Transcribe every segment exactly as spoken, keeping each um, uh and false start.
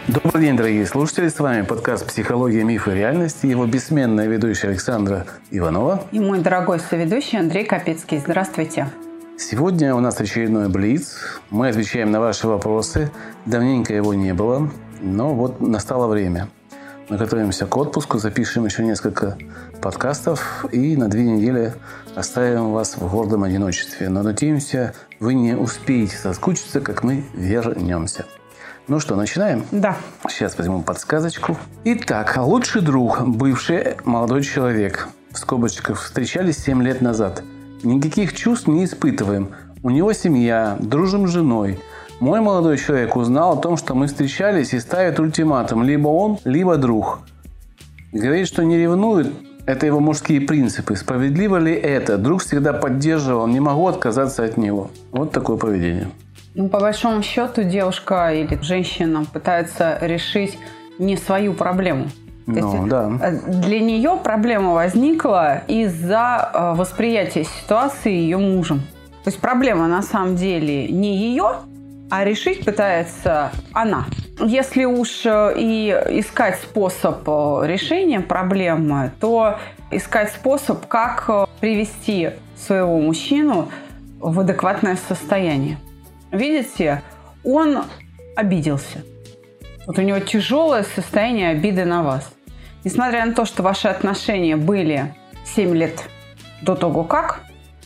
Добрый день, дорогие слушатели. С вами подкаст «Психология, мифы и реальности». Его бессменная ведущая Александра Иванова. И мой дорогой соведущий Андрей Капецкий. Здравствуйте. Сегодня у нас очередной блиц. Мы отвечаем на ваши вопросы. Давненько его не было, но вот настало время. Мы готовимся к отпуску, запишем еще несколько подкастов и на две недели оставим вас в гордом одиночестве. Но надеемся, вы не успеете соскучиться, как мы вернемся. Ну что, начинаем? Да. Сейчас возьму подсказочку. Итак, лучший друг, бывший молодой человек. В скобочках встречались семь лет назад. Никаких чувств не испытываем. У него семья, дружим с женой. Мой молодой человек узнал о том, что мы встречались, и ставит ультиматум. Либо он, либо друг. Говорит, что не ревнует. Это его мужские принципы. Справедливо ли это? Друг всегда поддерживал. Не могу отказаться от него. Вот такое поведение. Ну, по большому счету, девушка или женщина пытается решить не свою проблему. Ну, есть, да. Для нее проблема возникла из-за восприятия ситуации ее мужем. То есть проблема на самом деле не ее, а решить пытается она. Если уж и искать способ решения проблемы, то искать способ, как привести своего мужчину в адекватное состояние. Видите, он обиделся. Вот у него тяжелое состояние обиды на вас. Несмотря на то, что ваши отношения были семь лет до того как,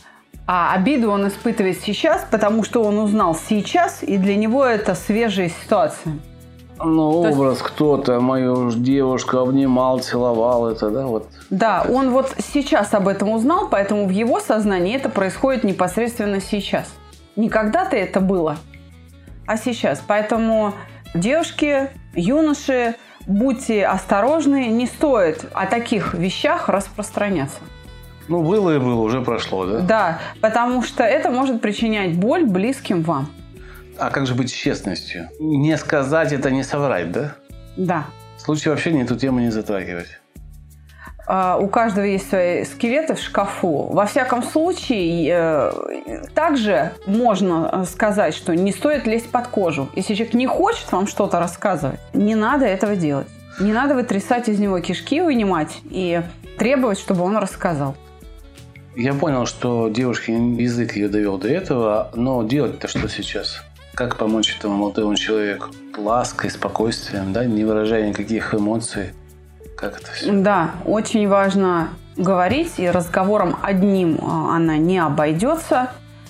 а обиду он испытывает сейчас, потому что он узнал сейчас, и для него это свежая ситуация. Ну, То образ есть... кто-то, мою девушку обнимал, целовал, это, да, вот. Да, он вот сейчас об этом узнал, поэтому в его сознании это происходит непосредственно сейчас. Не когда-то это было, а сейчас. Поэтому девушки, юноши, будьте осторожны, не стоит о таких вещах распространяться. Ну, было и было, уже прошло, да? Да, потому что это может причинять боль близким вам. А как же быть с честностью? Не сказать это, не соврать, да? Да. В случае вообще эту тему не затрагивать. Uh, у каждого есть свои скелеты в шкафу. Во всяком случае, uh, также можно сказать, что не стоит лезть под кожу. Если человек не хочет вам что-то рассказывать, не надо этого делать. Не надо вытрясать из него кишки, вынимать и требовать, чтобы он рассказал. Я понял, что девушке язык ее довел до этого, но делать-то что сейчас? Как помочь этому молодому человеку? Лаской, спокойствием, да, не выражая никаких эмоций. Как это все? Да, очень важно говорить, и разговором одним она не обойдется.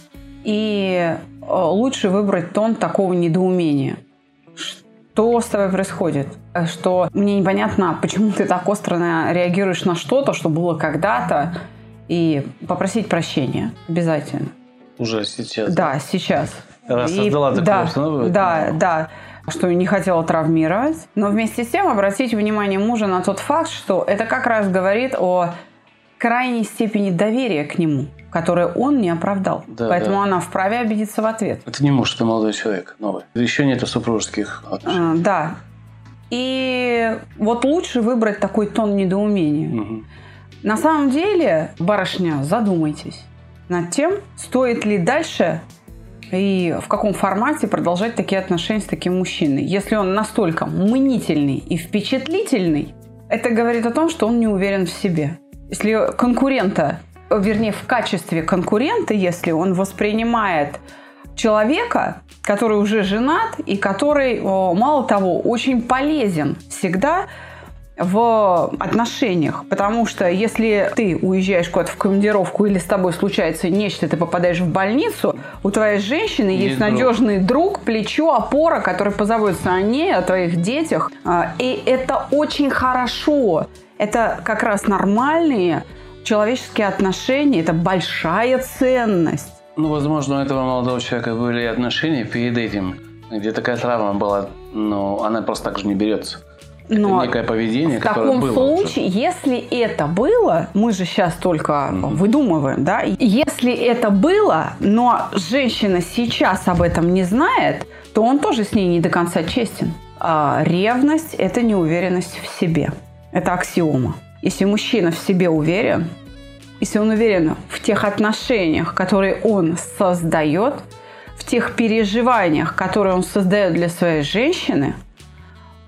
И лучше выбрать тон такого недоумения. Что с тобой происходит? Что мне непонятно, почему ты так остро реагируешь на что-то, что было когда-то. И попросить прощения обязательно. Уже сейчас? Да, сейчас. Раз и, создала такую да, обстановку? Да, да. Что не хотела травмировать. Но вместе с тем обратить внимание мужа на тот факт, что это как раз говорит о крайней степени доверия к нему, которое он не оправдал. Да, Поэтому да. она вправе обидеться в ответ. Это не муж, это молодой человек, новый. Еще нет супружеских отношений. А, да. И вот лучше выбрать такой тон недоумения. Угу. На самом деле, барышня, задумайтесь над тем, стоит ли дальше и в каком формате продолжать такие отношения с таким мужчиной. Если он настолько мнительный и впечатлительный, это говорит о том, что он не уверен в себе. Если конкурента, вернее, в качестве конкурента, если он воспринимает человека, который уже женат и который, мало того, очень полезен всегда в отношениях, потому что если ты уезжаешь куда-то в командировку или с тобой случается нечто, ты попадаешь в больницу, у твоей женщины есть, есть надежный друг, плечо, опора, который позаботится о ней, о твоих детях. И это очень хорошо. Это как раз нормальные человеческие отношения, это большая ценность. Ну, возможно, у этого молодого человека были отношения перед этим, где такая травма была, но она просто так же не берется. Это Но некое поведение, в которое таком было случае, уже. Если это было, мы же сейчас только mm-hmm. выдумываем, да? Если это было, но женщина сейчас об этом не знает, то он тоже с ней не до конца честен. А ревность – это неуверенность в себе. Это аксиома. Если мужчина в себе уверен, если он уверен в тех отношениях, которые он создает, в тех переживаниях, которые он создает для своей женщины,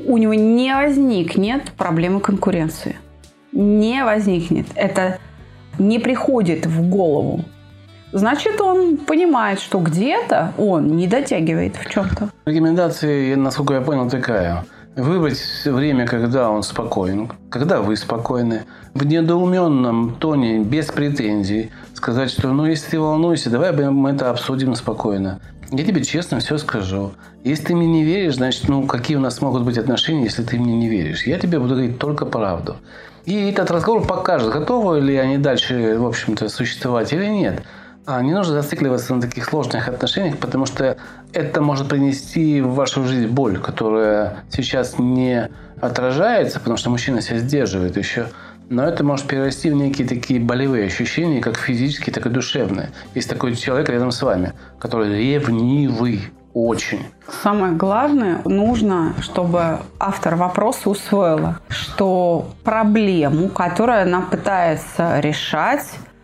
у него не возникнет проблемы конкуренции. Не возникнет. Это не приходит в голову. Значит, он понимает, что где-то он не дотягивает в чем-то. Рекомендация, насколько я понял, такая. Выбрать время, когда он спокоен, когда вы спокойны, в недоуменном тоне, без претензий, сказать, что ну если ты волнуешься, давай мы это обсудим спокойно. Я тебе честно все скажу. Если ты мне не веришь, значит, ну какие у нас могут быть отношения, если ты мне не веришь? Я тебе буду говорить только правду. И этот разговор покажет, готовы ли они дальше, в общем-то, существовать или нет. А не нужно зацикливаться на таких сложных отношениях, потому что это может принести в вашу жизнь боль, которая сейчас не отражается, потому что мужчина себя сдерживает еще. Но это может перерасти в некие такие болевые ощущения, как физические, так и душевные. Есть такой человек рядом с вами, который ревнивый очень. Самое главное, нужно, чтобы автор вопроса усвоила, что проблему, которую она пытается решать,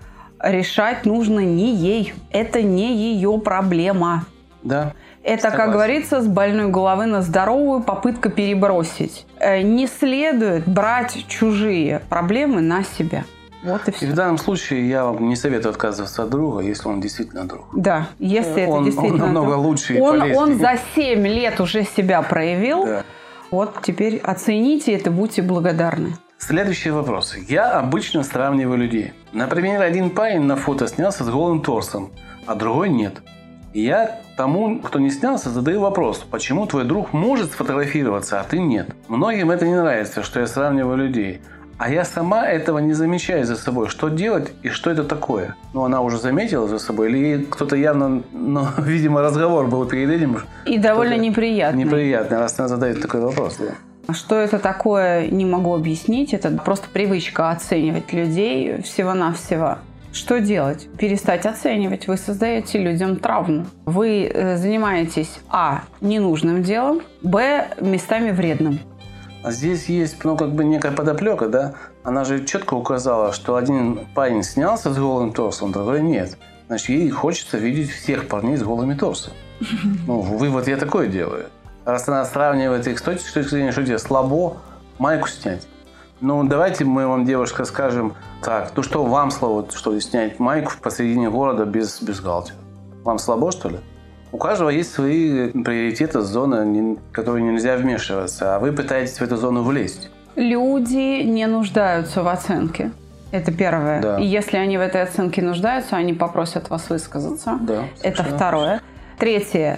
решать нужно не ей. Это не ее проблема. Да. Это, Согласен. Как говорится, с больной головы на здоровую попытка перебросить. Не следует брать чужие проблемы на себя. Вот и все. И в данном случае я вам не советую отказываться от друга, если он действительно друг. Да, если он, это действительно он намного друг. лучше и он, полезнее. Он за семь лет уже себя проявил. Да. Вот теперь оцените это, будьте благодарны. Следующий вопрос. Я обычно сравниваю людей. Например, один парень на фото снялся с голым торсом, а другой нет. И я тому, кто не снялся, задаю вопрос, почему твой друг может сфотографироваться, а ты нет. Многим это не нравится, что я сравниваю людей. А я сама этого не замечаю за собой. Что делать и что это такое? Ну, она уже заметила за собой? Или кто-то явно, ну, видимо, разговор был перед этим? И довольно неприятный. Неприятный, раз она задает такой вопрос, да. Что это такое, не могу объяснить. Это просто привычка оценивать людей всего-навсего. Что делать? Перестать оценивать. Вы создаете людям травму. Вы занимаетесь, а, ненужным делом, б, местами вредным. А здесь есть, ну, как бы некая подоплека, да? Она же четко указала, что один парень снялся с голым торсом, другой нет. Значит, ей хочется видеть всех парней с голыми торсами. Ну, вывод я такой делаю. Раз она сравнивает их с той точки зрения, что тебе слабо майку снять. Ну, давайте мы вам, девушка, скажем так, ну что, вам слабо, что ли, снять майку посредине города без бюстгальтера? Вам слабо, что ли? У каждого есть свои приоритеты, зоны, в которые нельзя вмешиваться, а вы пытаетесь в эту зону влезть. Люди не нуждаются в оценке. Это первое. Да. И если они в этой оценке нуждаются, они попросят вас высказаться. Да, это второе. Третье.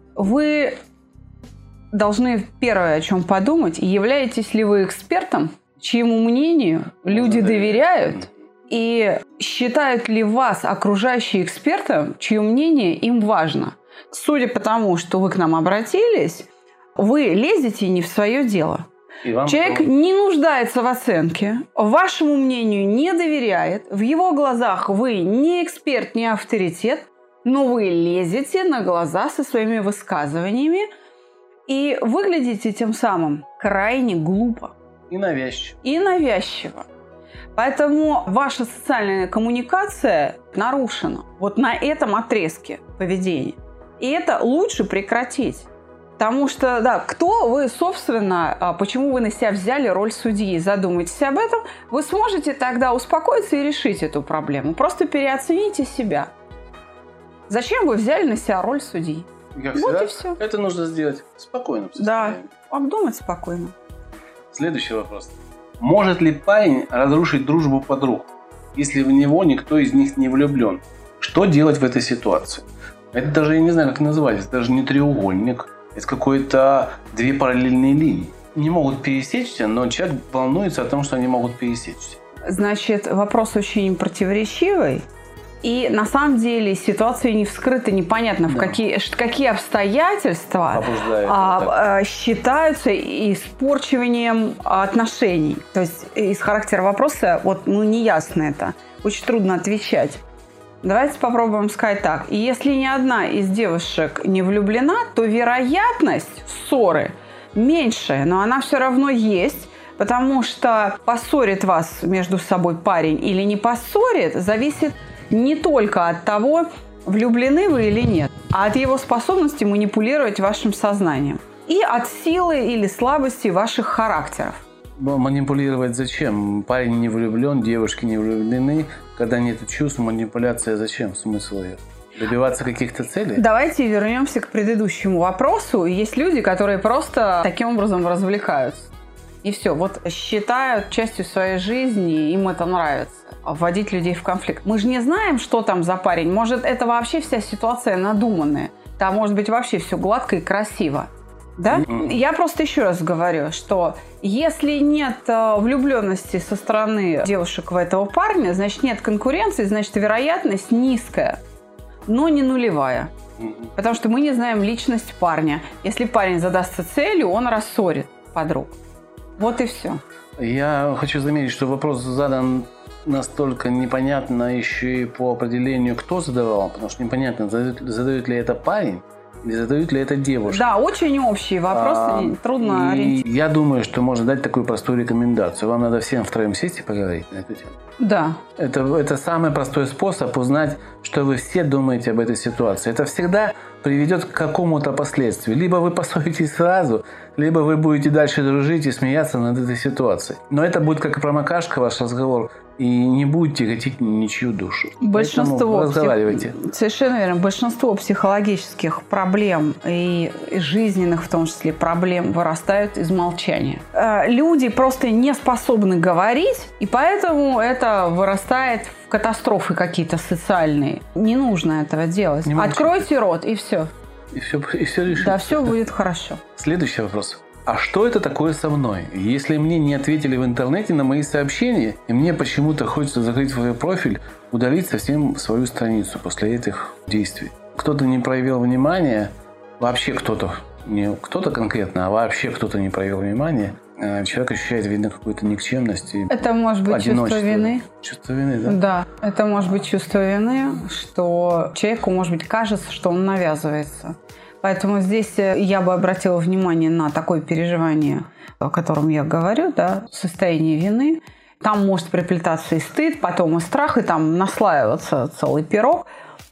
Вы должны первое о чем подумать, являетесь ли вы экспертом, чьему мнению люди доверяют, и считают ли вас окружающие экспертом, чье мнение им важно. Судя по тому, что вы к нам обратились, вы лезете не в свое дело. Человек кто... не нуждается в оценке, вашему мнению не доверяет, в его глазах вы не эксперт, не авторитет, но вы лезете на глаза со своими высказываниями и выглядите тем самым крайне глупо. И навязчиво. И навязчиво. Поэтому ваша социальная коммуникация нарушена вот на этом отрезке поведения. И это лучше прекратить. Потому что, да, кто вы, собственно, почему вы на себя взяли роль судьи, задумайтесь об этом, вы сможете тогда успокоиться и решить эту проблему. Просто переоцените себя. Зачем вы взяли на себя роль судьи? Как вот всегда, и все. Это нужно сделать спокойно. Да, обдумать спокойно. Следующий вопрос. Может ли парень разрушить дружбу подруг, если в него никто из них не влюблен? Что делать в этой ситуации? Это даже, я не знаю, как назвать, это даже не треугольник, это какой-то две параллельные линии. Не могут пересечься, но человек волнуется о том, что они могут пересечься. Значит, вопрос очень противоречивый. И на самом деле ситуация не вскрыта, непонятно, да. в какие, какие обстоятельства а, а, считаются испорчиванием отношений. То есть из характера вопроса вот, ну, не ясно это. Очень трудно отвечать. Давайте попробуем сказать так. И если ни одна из девушек не влюблена, то вероятность ссоры меньшая, но она все равно есть. Потому что поссорит вас между собой парень или не поссорит, зависит не только от того, влюблены вы или нет, а от его способности манипулировать вашим сознанием. и от силы или слабости ваших характеров. Манипулировать зачем? Парень не влюблен, девушки не влюблены. Когда нет чувств, манипуляция зачем? Смысл ее? Добиваться каких-то целей? Давайте вернемся к предыдущему вопросу. Есть люди, которые просто таким образом развлекаются. И все, вот считают частью своей жизни, им это нравится. Вводить людей в конфликт. Мы же не знаем, что там за парень. Может, это вообще вся ситуация надуманная. Там может быть вообще все гладко и красиво. Да? Mm-hmm. Я просто еще раз говорю, что если нет влюбленности со стороны девушек в этого парня, значит нет конкуренции, значит вероятность низкая, но не нулевая. Mm-hmm. Потому что мы не знаем личность парня. Если парень задастся целью, он рассорит подруг. Вот и все. Я хочу заметить, что вопрос задан настолько непонятно еще и по определению, кто задавал, потому что непонятно, задает, задает ли это парень или задают ли это девушка. Да, очень общие вопросы, а, трудно ориентироваться. Я думаю, что можно дать такую простую рекомендацию. Вам надо всем втроем сесть и поговорить на эту тему. Да. Это, это самый простой способ узнать, что вы все думаете об этой ситуации. Это всегда приведет к какому-то последствию. Либо вы поссоритесь сразу, либо вы будете дальше дружить и смеяться над этой ситуацией. Но это будет как промокашка, ваш разговор, и не будете тяготить ничью душу. Большинство, разговаривайте. Псих... Совершенно верно. Большинство психологических проблем и жизненных, в том числе, проблем вырастают из молчания. Люди просто не способны говорить, и поэтому это вырастает в катастрофы какие-то социальные. Не нужно этого делать. Не Откройте рот, и все. И все, и все решится. Да, все будет хорошо. Следующий вопрос. А что это такое со мной? Если мне не ответили в интернете на мои сообщения, и мне почему-то хочется закрыть свой профиль, удалить совсем свою страницу после этих действий. Кто-то не проявил внимания, вообще кто-то, не кто-то конкретно, а вообще кто-то не проявил внимания, человек ощущает, видно, какую-то никчемность и это может быть чувство вины. Чувство вины, да? Да, это может быть чувство вины, что человеку, может быть, кажется, что он навязывается. Поэтому здесь я бы обратила внимание на такое переживание, о котором я говорю, да, состояние вины. Там может приплетаться и стыд, потом и страх, и там наслаиваться целый пирог.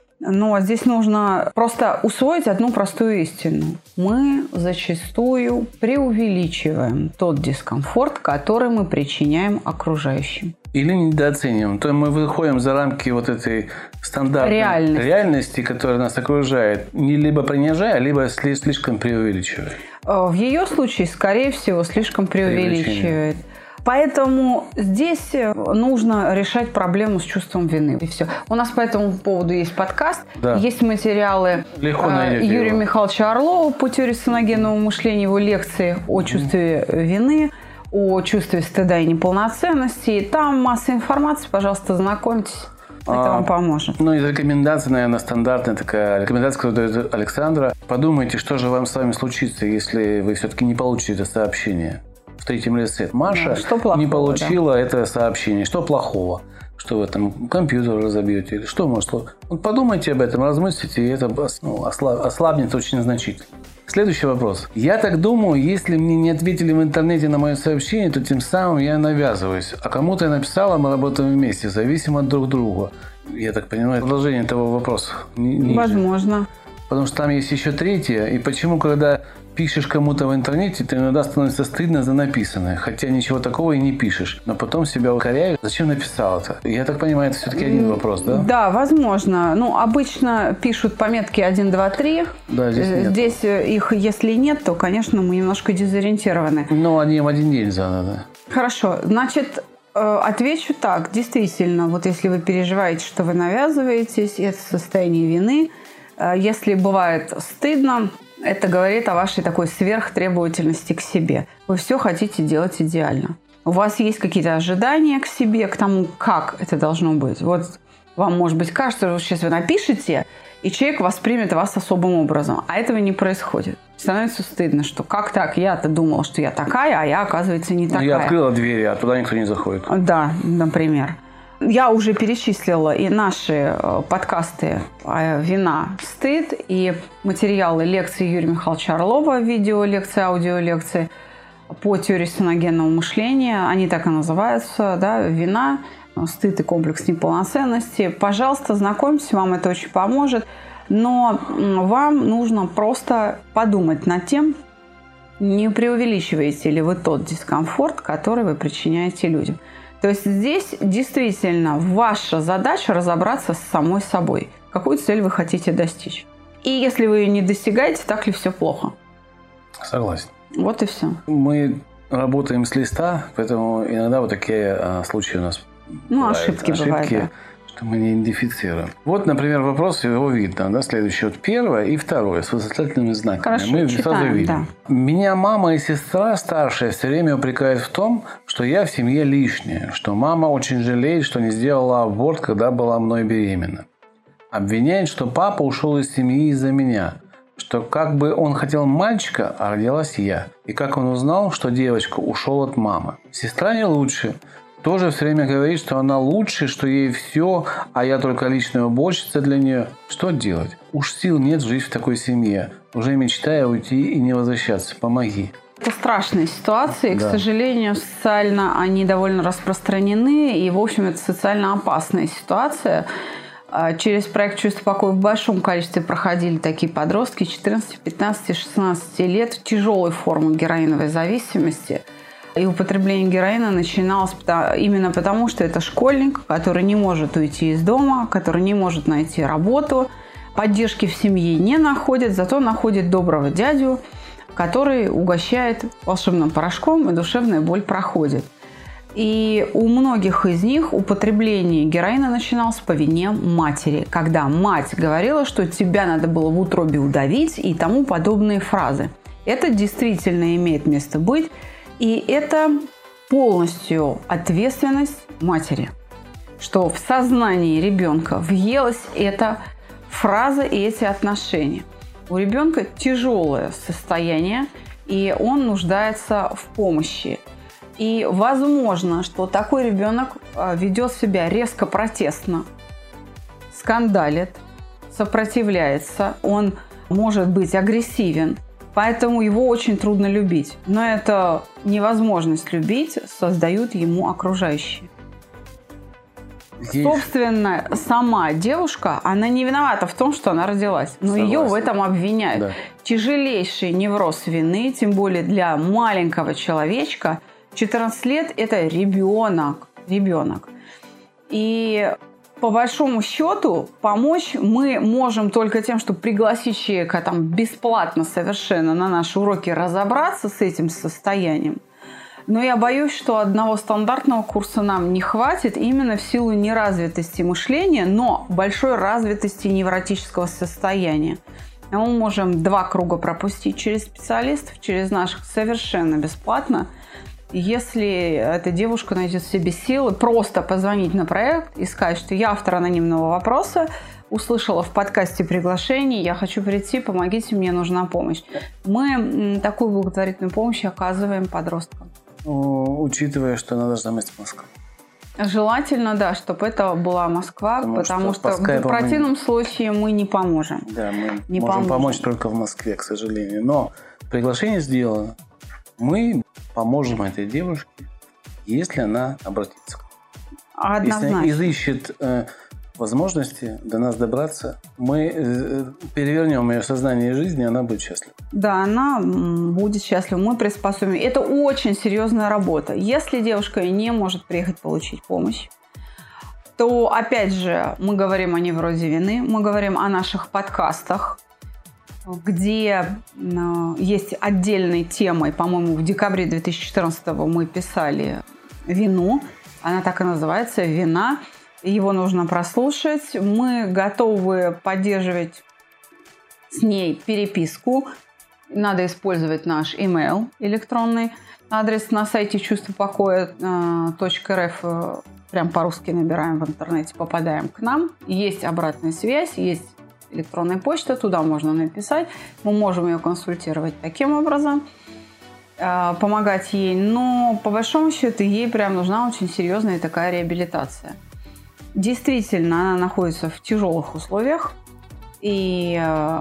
Но здесь нужно просто усвоить одну простую истину. Мы зачастую преувеличиваем тот дискомфорт, который мы причиняем окружающим. Или недооцениваем. То есть мы выходим за рамки вот этой стандартной реальности, реальности которая нас окружает, не либо принижая, либо слишком преувеличивая. В ее случае, скорее всего, слишком преувеличивает. Поэтому здесь нужно решать проблему с чувством вины. И все. У нас по этому поводу есть подкаст, да. Есть материалы Легко Юрия его. Михайловича Орлова по теории саногенного мышления, его лекции о чувстве mm. вины, о чувстве стыда и неполноценности. Там масса информации, пожалуйста, знакомьтесь. Это а, вам поможет. Ну, из рекомендаций, наверное, стандартная такая рекомендация, которую дает Александра. Подумайте, что же вам с вами случится, если вы все-таки не получите это сообщение. В третьем лице. Маша да, плохого, не получила да. это сообщение. Что плохого? Что вы там компьютер разобьете? Или что может? Вот подумайте об этом, размыслите, и это ну, ослабнет очень значительно. Следующий вопрос. Я так думаю, если мне не ответили в интернете на мое сообщение, то тем самым я навязываюсь. А кому-то я написала, мы работаем вместе, зависимо от друг друга. Я так понимаю, продолжение этого вопроса. Ниже. Возможно. Потому что там есть еще третье. И почему, когда пишешь кому-то в интернете, то иногда становится стыдно за написанное. Хотя ничего такого и не пишешь. Но потом себя укоряешь. Зачем написал это? Я так понимаю, это все-таки один вопрос, да? Да, возможно. Ну, обычно пишут пометки один, два, три. Да, здесь нет. Здесь их, если нет, то, конечно, мы немножко дезориентированы. Ну, они в один день заданы. Хорошо. Значит, отвечу так. Действительно, вот если вы переживаете, что вы навязываетесь, это состояние вины. Если бывает стыдно, это говорит о вашей такой сверхтребовательности к себе. Вы все хотите делать идеально. У вас есть какие-то ожидания к себе, к тому, как это должно быть. Вот вам, может быть, кажется, что сейчас вы напишете, и человек воспримет вас особым образом. А этого не происходит. Становится стыдно, что как так? Я-то думала, что я такая, а я, оказывается, не такая. Я открыла двери, а туда никто не заходит. Да, например. Я уже перечислила и наши подкасты «Вина, стыд», и материалы лекции Юрия Михайловича Орлова, видеолекции, аудиолекции по теории саногенного мышления. Они так и называются, да, «Вина, стыд и комплекс неполноценности». Пожалуйста, знакомьтесь, вам это очень поможет. Но вам нужно просто подумать над тем, Не преувеличиваете ли вы тот дискомфорт, который вы причиняете людям? То есть здесь действительно ваша задача разобраться с самой собой. Какую цель вы хотите достичь? И если вы ее не достигаете, так ли все плохо? Согласен. Вот и все. Мы работаем с листа, поэтому иногда вот такие а, случаи у нас Ну, бывают. ошибки, ошибки бывают, да. Что мы не идентифицируем. Вот, например, вопрос, его видно, да, следующий. Вот первое и второе с восклицательными знаками. Хорошо, мы читаем, сразу видим. да. Меня мама и сестра старшая все время упрекают в том, что я в семье лишняя, что мама очень жалеет, что не сделала аборт, когда была мной беременна. Обвиняет, что папа ушел из семьи из-за меня, что как бы он хотел мальчика, а родилась я. И как он узнал, что девочка ушел от мамы. Сестра не лучше. Тоже все время говорит, что она лучше, что ей все, а я только личная уборщица для нее. Что делать? Уж сил нет жить в такой семье. Уже мечтая уйти и не возвращаться. Помоги. Это страшные ситуации. Да. К сожалению, социально они довольно распространены. И, в общем, это социально опасная ситуация. Через проект «Чувство покоя» в большом количестве проходили такие подростки четырнадцати, пятнадцати, шестнадцати лет, тяжелой формы героиновой зависимости. И употребление героина начиналось именно потому, что это школьник, который не может уйти из дома, который не может найти работу, поддержки в семье не находит, зато находит доброго дядю, который угощает волшебным порошком, и душевная боль проходит. И у многих из них употребление героина начиналось по вине матери, когда мать говорила, что тебя надо было в утробе удавить и тому подобные фразы. Это действительно имеет место быть. И это полностью ответственность матери, что в сознании ребенка въелась эта фраза и эти отношения. У ребенка тяжелое состояние, и он нуждается в помощи. И возможно, что такой ребенок ведет себя резко протестно, скандалит, сопротивляется, он может быть агрессивен. Поэтому его очень трудно любить. Но эту невозможность любить создают ему окружающие. Есть. Собственно, сама девушка, она не виновата в том, что она родилась. Но Согласен. ее в этом обвиняют. Да. Тяжелейший невроз вины, тем более для маленького человечка. четырнадцать лет – это ребенок. Ребенок. И по большому счету, помочь мы можем только тем, чтобы пригласить человека там, бесплатно совершенно на наши уроки разобраться с этим состоянием. Но я боюсь, что одного стандартного курса нам не хватит именно в силу неразвитости мышления, но большой развитости невротического состояния. Мы можем два круга пропустить через специалистов, через наших совершенно бесплатно. Если эта девушка найдет в себе силы, просто позвонить на проект и сказать, что я автор анонимного вопроса, услышала в подкасте приглашение, я хочу прийти, помогите, мне нужна помощь. Мы такую благотворительную помощь оказываем подросткам. Ну, учитывая, что она должна быть в Москве. Желательно, да, чтобы это была Москва, потому, потому что, что в противном мы... случае мы не поможем. Да, мы не можем поможем. помочь только в Москве, к сожалению. Но приглашение сделано. Мы поможем этой девушке, если она обратится. Однозначно. Если она изыщет э, возможности до нас добраться, мы э, перевернем ее сознание и жизнь, и она будет счастлива. Да, она будет счастлива. Мы приспособим. Это очень серьезная работа. Если девушка не может приехать получить помощь, то, опять же, мы говорим о неврозе вины, мы говорим о наших подкастах, где есть отдельной темой, по-моему, в декабре две тысячи четырнадцатого мы писали вину, она так и называется, «Вина», его нужно прослушать, мы готовы поддерживать с ней переписку, надо использовать наш email электронный, адрес на сайте чувство покоя точка эр эф, прям по-русски набираем в интернете, попадаем к нам, есть обратная связь, есть электронная почта, туда можно написать. Мы можем ее консультировать таким образом, помогать ей. Но по большому счету ей прям нужна очень серьезная такая реабилитация. Действительно, она находится в тяжелых условиях. И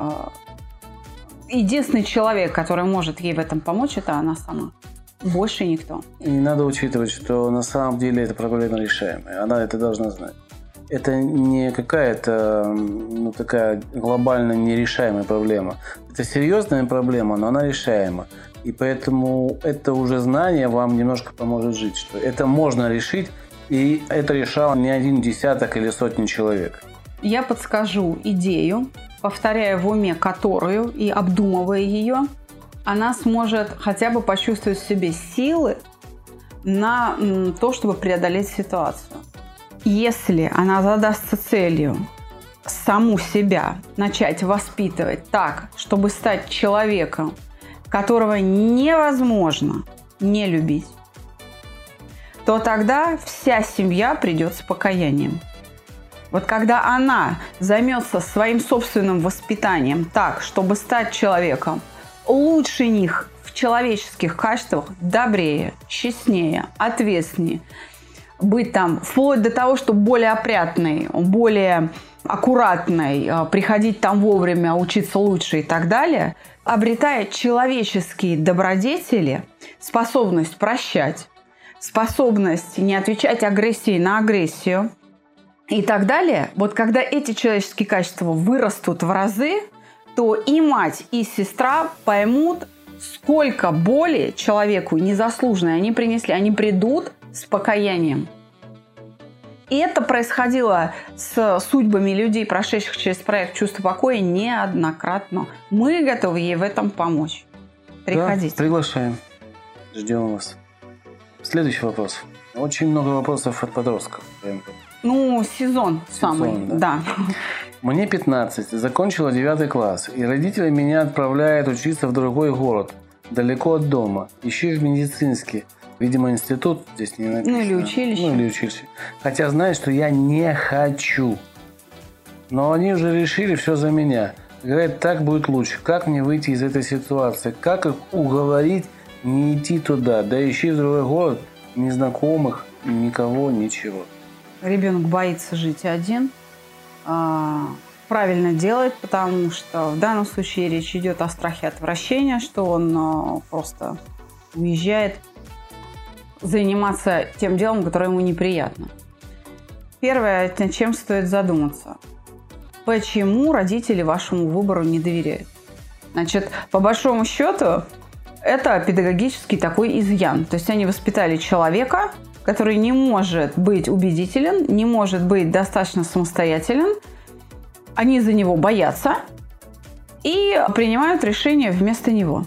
единственный человек, который может ей в этом помочь, это она сама. Больше никто. И надо учитывать, что на самом деле эта проблема решаемая. Она это должна знать. Это не какая-то ну, такая глобально нерешаемая проблема. Это серьезная проблема, но она решаема. И поэтому это уже знание вам немножко поможет жить, что это можно решить, и это решало не один десяток или сотни человек. Я подскажу идею, повторяя в уме которую и обдумывая ее, она сможет хотя бы почувствовать в себе силы на то, чтобы преодолеть ситуацию. Если она задастся целью саму себя начать воспитывать так, чтобы стать человеком, которого невозможно не любить, то тогда вся семья придет с покаянием. Вот когда она займется своим собственным воспитанием так, чтобы стать человеком лучше них в человеческих качествах, добрее, честнее, ответственнее, быть там вплоть до того, что более опрятной, более аккуратной, приходить там вовремя, учиться лучше и так далее, обретая человеческие добродетели, способность прощать, способность не отвечать агрессией на агрессию и так далее, вот когда эти человеческие качества вырастут в разы, то и мать, и сестра поймут, сколько боли человеку незаслуженной они принесли. Они придут с покаянием. И это происходило с судьбами людей, прошедших через проект «Чувство покоя» неоднократно. Мы готовы ей в этом помочь. Приходите. Да, приглашаем. Ждем вас. Следующий вопрос. Очень много вопросов от подростков. Ну, сезон, сезон самый, да. да. Мне пятнадцать, закончила девятый класс, и родители меня отправляют учиться в другой город, далеко от дома, еще и в медицинский. Видимо, институт здесь не написано. Ну, или училище. Ну, или училище. Хотя знают, что я не хочу. Но они уже решили все за меня. Говорят, так будет лучше. Как мне выйти из этой ситуации? Как их уговорить не идти туда? Да еще и в другой город, незнакомых, никого, ничего. Ребенок боится жить один. Правильно делает, потому что в данном случае речь идет о страхе отвращения, что он просто уезжает заниматься тем делом, которое ему неприятно. Первое, над чем стоит задуматься. Почему родители вашему выбору не доверяют? Значит, по большому счету, это педагогический такой изъян. То есть они воспитали человека, который не может быть убедителен, не может быть достаточно самостоятелен. Они за него боятся и принимают решения вместо него.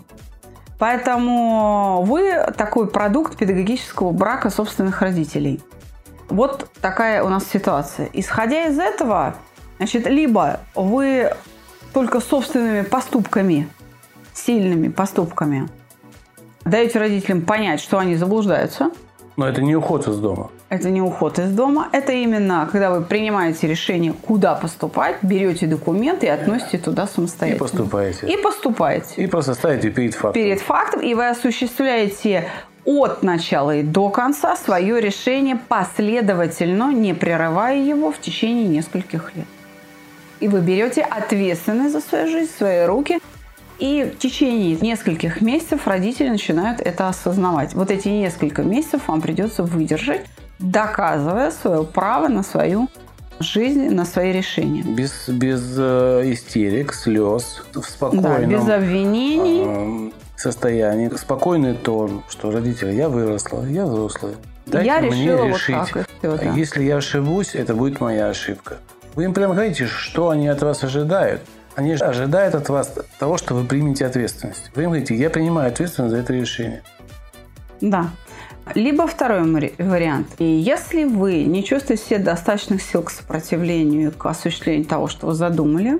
Поэтому вы такой продукт педагогического брака собственных родителей. Вот такая у нас ситуация. Исходя из этого, значит, либо вы только собственными поступками, сильными поступками, даете родителям понять, что они заблуждаются. Но это не уход из дома. Это не уход из дома. Это именно, когда вы принимаете решение, куда поступать, берете документы и относите туда самостоятельно. И поступаете. И поступаете. И просто ставите перед фактом. Перед фактом. И вы осуществляете от начала и до конца свое решение последовательно, не прерывая его в течение нескольких лет. И вы берете ответственность за свою жизнь в свои руки. И в течение нескольких месяцев родители начинают это осознавать. Вот эти несколько месяцев вам придется выдержать, доказывая свое право на свою жизнь, на свои решения. Без, без э, истерик, слез, в спокойном да, без обвинений. Э, состоянии. Спокойный тон, что родители, я выросла, я взрослая. Дайте я мне решила решить. Вот так, и все, да. Если я ошибусь, это будет моя ошибка. Вы им прямо говорите, что они от вас ожидают. Они ожидают от вас того, что вы примете ответственность. Вы им говорите, я принимаю ответственность за это решение. Да. Либо второй вариант. И если вы не чувствуете в себе достаточных сил к сопротивлению, к осуществлению того, что вы задумали,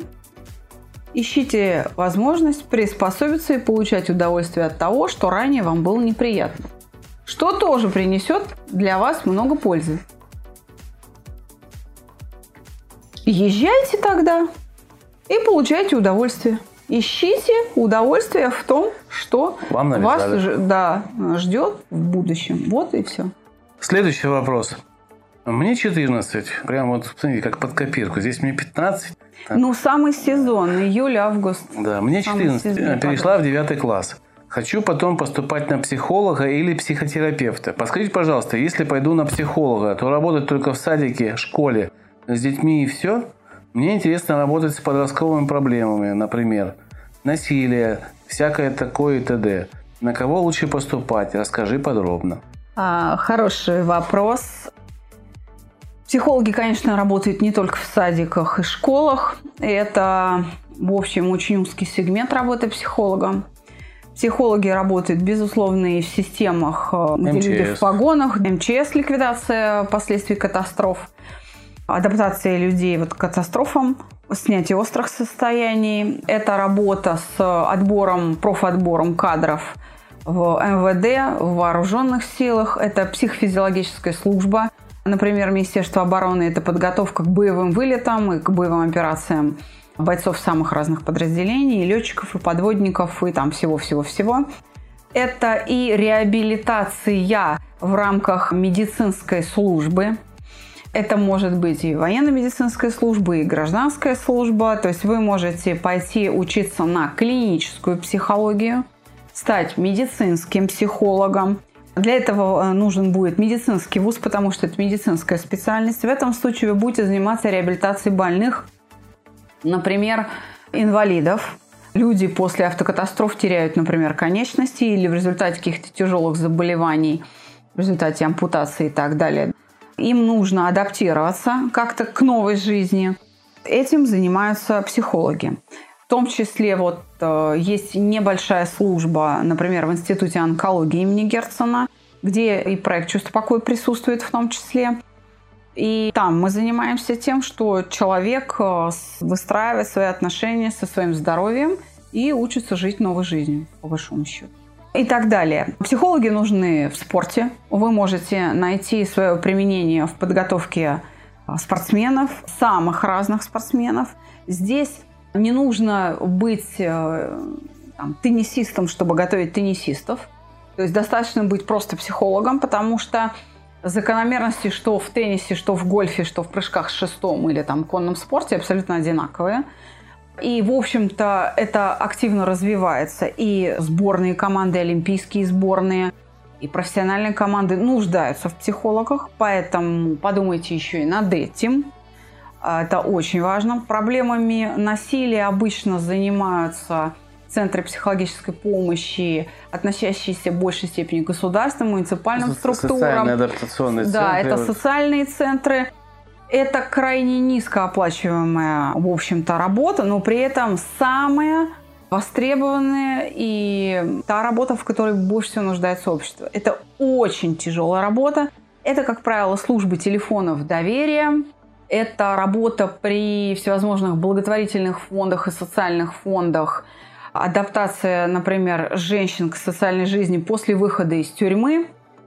ищите возможность приспособиться и получать удовольствие от того, что ранее вам было неприятно. Что тоже принесет для вас много пользы. Езжайте тогда и получайте удовольствие. Ищите удовольствие в том, что Вам вас да, ждет в будущем. Вот и все. Следующий вопрос. Мне четырнадцать. Прям вот, смотрите, как под копирку. Здесь мне пятнадцать. Так. Ну, самый сезон. Июль, август. Да, мне четырнадцать. Сезон, перешла в девятый класс. Хочу потом поступать на психолога или психотерапевта. Подскажите, пожалуйста, если пойду на психолога, то работать только в садике, школе, с детьми и все? Мне интересно работать с подростковыми проблемами, например, насилие, всякое такое и т.д. На кого лучше поступать? Расскажи подробно. А, хороший вопрос. Психологи, конечно, работают не только в садиках и школах. Это, в общем, очень узкий сегмент работы психолога. Психологи работают, безусловно, и в системах, где эм че эс. люди в погонах. эм че эс – ликвидация последствий катастроф, адаптация людей вот к катастрофам, снятие острых состояний. Это работа с отбором, профотбором кадров в эм вэ дэ, в вооруженных силах. Это психофизиологическая служба. Например, Министерство обороны – это подготовка к боевым вылетам и к боевым операциям бойцов самых разных подразделений, и летчиков, и подводников, и там всего-всего-всего. Это и реабилитация в рамках медицинской службы. Это может быть и военно-медицинская служба, и гражданская служба. То есть вы можете пойти учиться на клиническую психологию, стать медицинским психологом. Для этого нужен будет медицинский вуз, потому что это медицинская специальность. В этом случае вы будете заниматься реабилитацией больных, например, инвалидов. Люди после автокатастроф теряют, например, конечности или в результате каких-то тяжелых заболеваний, в результате ампутации и так далее. Им нужно адаптироваться как-то к новой жизни. Этим занимаются психологи. В том числе вот э, есть небольшая служба, например, в Институте онкологии имени Герцена, где и проект «Чувство покоя» присутствует в том числе. И там мы занимаемся тем, что человек выстраивает свои отношения со своим здоровьем и учится жить новой жизнью, по большому счету. И так далее. Психологи нужны в спорте. Вы можете найти свое применение в подготовке спортсменов, самых разных спортсменов. Здесь не нужно быть там, теннисистом, чтобы готовить теннисистов. То есть достаточно быть просто психологом, потому что закономерности, что в теннисе, что в гольфе, что в прыжках с шестом или там конном спорте абсолютно одинаковые. И, в общем-то, это активно развивается. И сборные команды, олимпийские сборные, и профессиональные команды нуждаются в психологах. Поэтому подумайте еще и над этим. Это очень важно. Проблемами насилия обычно занимаются центры психологической помощи, относящиеся в большей степени к государственным, муниципальным структурам. Социальные адаптационные центры. Да, это социальные центры. Это крайне низкооплачиваемая, в общем-то, работа, но при этом самая востребованная и та работа, в которой больше всего нуждается общество. Это очень тяжелая работа. Это, как правило, службы телефонов доверия. Это работа при всевозможных благотворительных фондах и социальных фондах. Адаптация, например, женщин к социальной жизни после выхода из тюрьмы,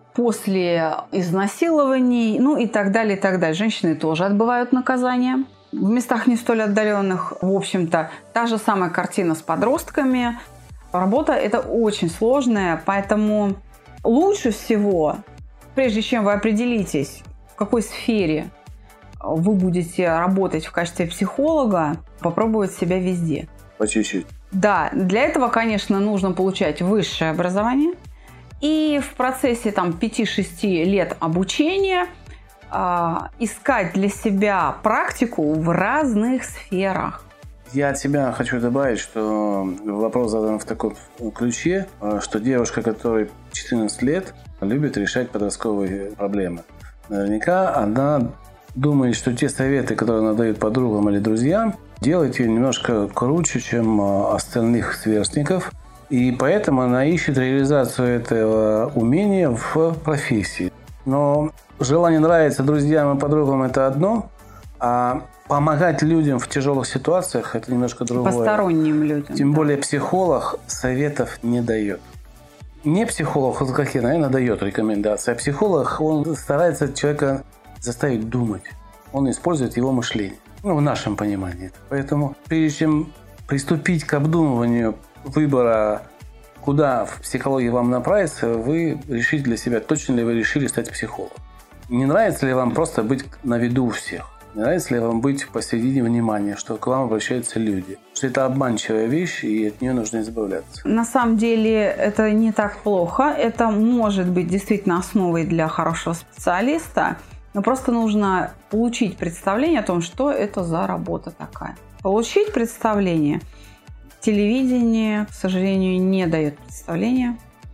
после изнасилований, ну и так далее, и так далее. Женщины тоже отбывают наказание. В местах не столь отдаленных, в общем-то, та же самая картина с подростками. Работа это очень сложная, поэтому лучше всего, прежде чем вы определитесь, в какой сфере вы будете работать в качестве психолога, попробовать себя везде. По чуть-чуть. Да, для этого, конечно, нужно получать высшее образование. И в процессе там, пяти-шести лет обучения э, искать для себя практику в разных сферах. Я от себя хочу добавить, что вопрос задан в таком ключе, что девушка, которой четырнадцать лет, любит решать подростковые проблемы. Наверняка она думает, что те советы, которые она дает подругам или друзьям, делают ее немножко круче, чем остальных сверстников. И поэтому она ищет реализацию этого умения в профессии. Но желание нравиться друзьям и подругам – это одно, а помогать людям в тяжелых ситуациях – это немножко другое. Посторонним людям. Тем да. более психолог советов не дает. Не психолог, вот как я, наверное, дает рекомендации, а психолог, он старается человека заставить думать. Он использует его мышление. Ну, в нашем понимании. Поэтому, прежде чем приступить к обдумыванию выбора, куда в психологии вам направиться, вы решите для себя, точно ли вы решили стать психологом. Не нравится ли вам просто быть на виду у всех? Не нравится ли вам быть посредине внимания, что к вам обращаются люди? Что это обманчивая вещь, и от нее нужно избавляться. На самом деле это не так плохо. Это может быть действительно основой для хорошего специалиста. Но просто нужно получить представление о том, что это за работа такая. Получить представление. Телевидение, к сожалению, не дает представления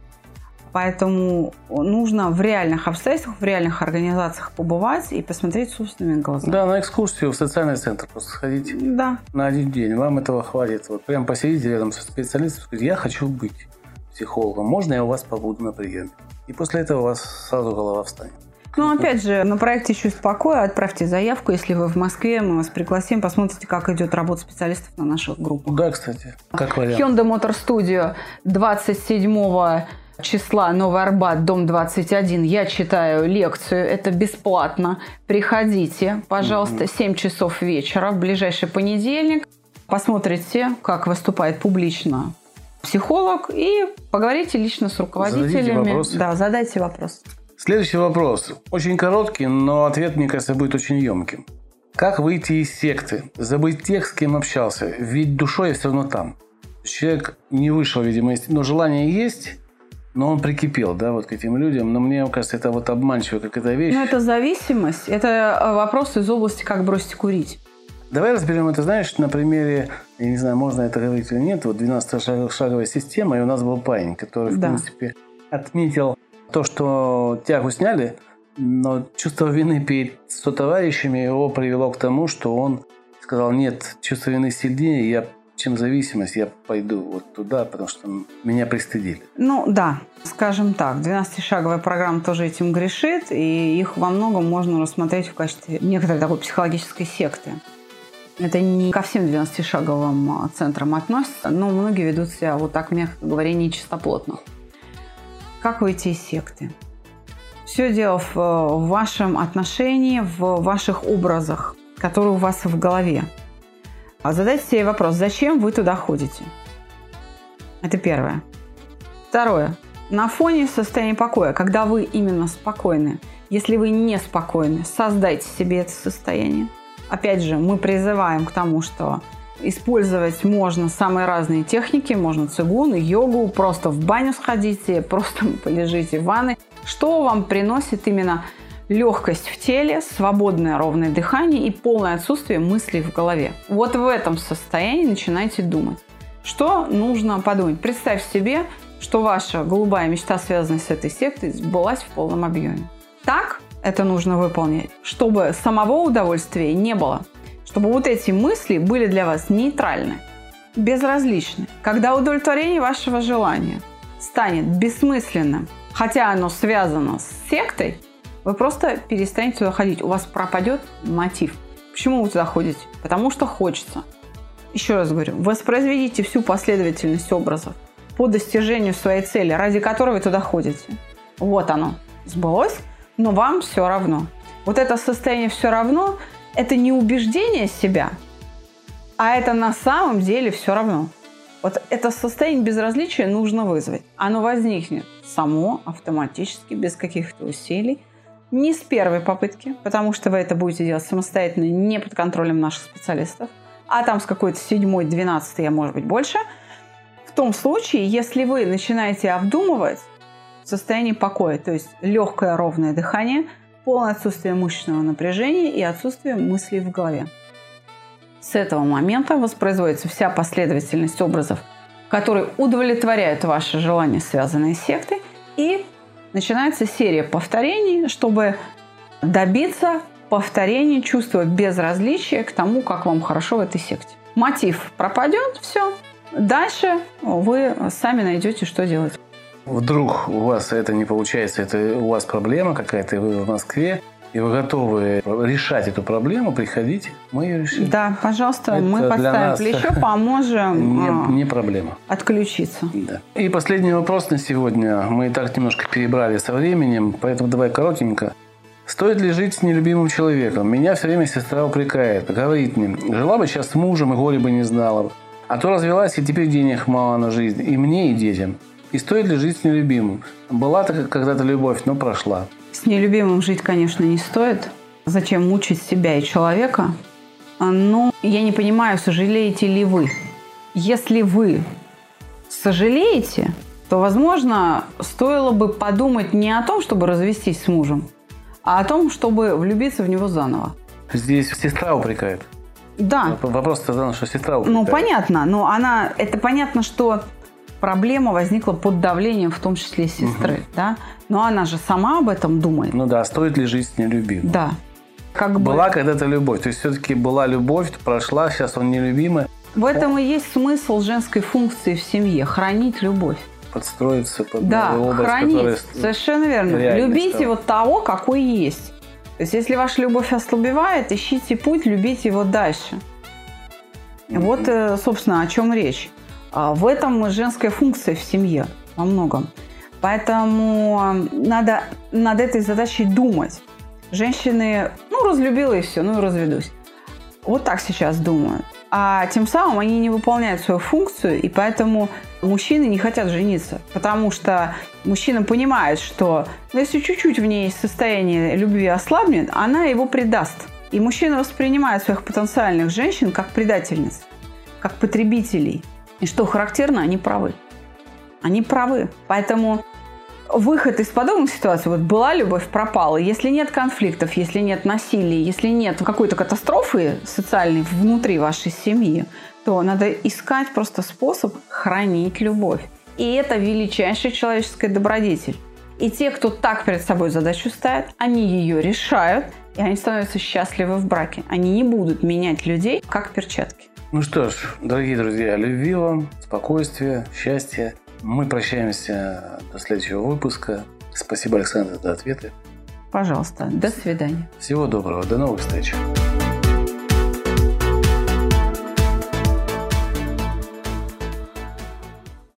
Поэтому нужно в реальных обстоятельствах, в реальных организациях побывать и посмотреть собственными глазами. Да, на экскурсию в социальный центр просто сходите. Да. На один день. Вам этого хватит. Вот прям посидите рядом со специалистом и сказать, я хочу быть психологом. Можно я у вас побуду на приеме? И после этого у вас сразу голова встанет. Ну, опять же, на проекте «Чувство покоя» отправьте заявку, если вы в Москве, мы вас пригласим, посмотрите, как идет работа специалистов на наших группах. Да, кстати, как вариант. Hyundai Motor Studio двадцать седьмого числа, Новый Арбат, дом двадцать один. Я читаю лекцию, это бесплатно. Приходите, пожалуйста, семь часов вечера в ближайший понедельник. Посмотрите, как выступает публично психолог и поговорите лично с руководителями. Зададите вопросы. Да, задайте вопрос. Следующий вопрос. Очень короткий, но ответ, мне кажется, будет очень емким. Как выйти из секты? Забыть тех, с кем общался? Ведь душой я все равно там. Человек не вышел, видимо, из... но желание есть, но он прикипел, да, вот к этим людям. Но мне кажется, это вот обманчивая какая-то вещь. Ну, это зависимость. Это вопрос из области, как бросить курить. Давай разберем это, знаешь, на примере, я не знаю, можно это говорить или нет, вот двенадцатишаговая система, и у нас был парень, который, в Да. принципе, отметил то, что тягу сняли, но чувство вины перед сотоварищами его привело к тому, что он сказал, нет, чувство вины сильнее, я, чем зависимость, я пойду вот туда, потому что меня пристыдили. Ну да, скажем так, двенадцатишаговая программа тоже этим грешит, и их во многом можно рассмотреть в качестве некоторой такой психологической секты. Это не ко всем двенадцатишаговым центрам относится, но многие ведут себя, вот так, мягко говоря, нечистоплотно. Как выйти из секты? Все дело в, в вашем отношении, в ваших образах, которые у вас в голове. А задайте себе вопрос, зачем вы туда ходите? Это первое. Второе. На фоне состояния покоя, когда вы именно спокойны. Если вы не спокойны, создайте себе это состояние. Опять же, мы призываем к тому, что использовать можно самые разные техники. Можно цигун, йогу, просто в баню сходите, просто полежите в ванной. Что вам приносит именно легкость в теле, свободное ровное дыхание и полное отсутствие мыслей в голове. Вот в этом состоянии начинайте думать. Что нужно подумать? Представь себе, что ваша голубая мечта, связанная с этой сектой, сбылась в полном объеме. Так это нужно выполнять, чтобы самого удовольствия не было. Чтобы вот эти мысли были для вас нейтральны, безразличны. Когда удовлетворение вашего желания станет бессмысленным, хотя оно связано с сектой, вы просто перестанете туда ходить. У вас пропадет мотив. Почему вы туда ходите? Потому что хочется. Еще раз говорю, воспроизведите всю последовательность образов по достижению своей цели, ради которой вы туда ходите. Вот оно, сбылось, но вам все равно. Вот это состояние «все равно» – это не убеждение себя, а это на самом деле все равно. Вот это состояние безразличия нужно вызвать. Оно возникнет само, автоматически, без каких-то усилий, не с первой попытки, потому что вы это будете делать самостоятельно, не под контролем наших специалистов, а там с какой-то седьмой, двенадцатой, а может быть больше. В том случае, если вы начинаете обдумывать состояние покоя, то есть легкое ровное дыхание, полное отсутствие мышечного напряжения и отсутствие мыслей в голове. С этого момента воспроизводится вся последовательность образов, которые удовлетворяют ваши желания, связанные с сектой, и начинается серия повторений, чтобы добиться повторения чувства безразличия к тому, как вам хорошо в этой секте. Мотив пропадет, все. Дальше вы сами найдете, что делать. Вдруг у вас это не получается, это у вас проблема какая-то, и вы в Москве, и вы готовы решать эту проблему, приходите, мы ее решим. Да, пожалуйста, это мы подставим плечо, поможем не, не проблема. отключиться. Да. И последний вопрос на сегодня. Мы и так немножко перебрали со временем, поэтому давай коротенько. Стоит ли жить с нелюбимым человеком? Меня все время сестра упрекает, говорит мне, жила бы сейчас с мужем и горе бы не знала. А то развелась, и теперь денег мало на жизнь, и мне, и детям. И стоит ли жить с нелюбимым? Была-то когда-то любовь, но прошла. С нелюбимым жить, конечно, не стоит. Зачем мучить себя и человека? Но я не понимаю, сожалеете ли вы. Если вы сожалеете, то, возможно, стоило бы подумать не о том, чтобы развестись с мужем, а о том, чтобы влюбиться в него заново. Здесь сестра упрекает. Да. Вопрос-то, что сестра упрекает. Ну, понятно. Но она... Это понятно, что проблема возникла под давлением, в том числе сестры, угу. да? Но она же сама об этом думает. Ну да, стоит ли жить с нелюбимым? Да. Как была бы... когда-то любовь, то есть все-таки была любовь, прошла, сейчас он нелюбимый. В этом и есть смысл женской функции в семье – хранить любовь. Подстроиться под да, новый образ, хранить, который совершенно верно. Любите стал. вот того, какой есть. То есть, если ваша любовь ослабевает, ищите путь, любите его дальше. Mm-hmm. Вот, собственно, о чем речь. В этом женская функция в семье во многом. Поэтому надо над этой задачей думать. Женщины, ну, разлюбила и все, ну и разведусь. Вот так сейчас думают. А тем самым они не выполняют свою функцию, и поэтому мужчины не хотят жениться. Потому что мужчина понимает, что ну, если чуть-чуть в ней состояние любви ослабнет, она его предаст. И мужчина воспринимает своих потенциальных женщин как предательниц, как потребителей. И что характерно, они правы. Они правы. Поэтому выход из подобных ситуаций, вот была любовь, пропала. Если нет конфликтов, если нет насилия, если нет какой-то катастрофы социальной внутри вашей семьи, то надо искать просто способ хранить любовь. И это величайшая человеческая добродетель. И те, кто так перед собой задачу ставит, они ее решают, и они становятся счастливы в браке. Они не будут менять людей, как перчатки. Ну что ж, дорогие друзья, любви вам, спокойствия, счастья. Мы прощаемся до следующего выпуска. Спасибо, Александр, за ответы. Пожалуйста, до свидания. Всего доброго, до новых встреч.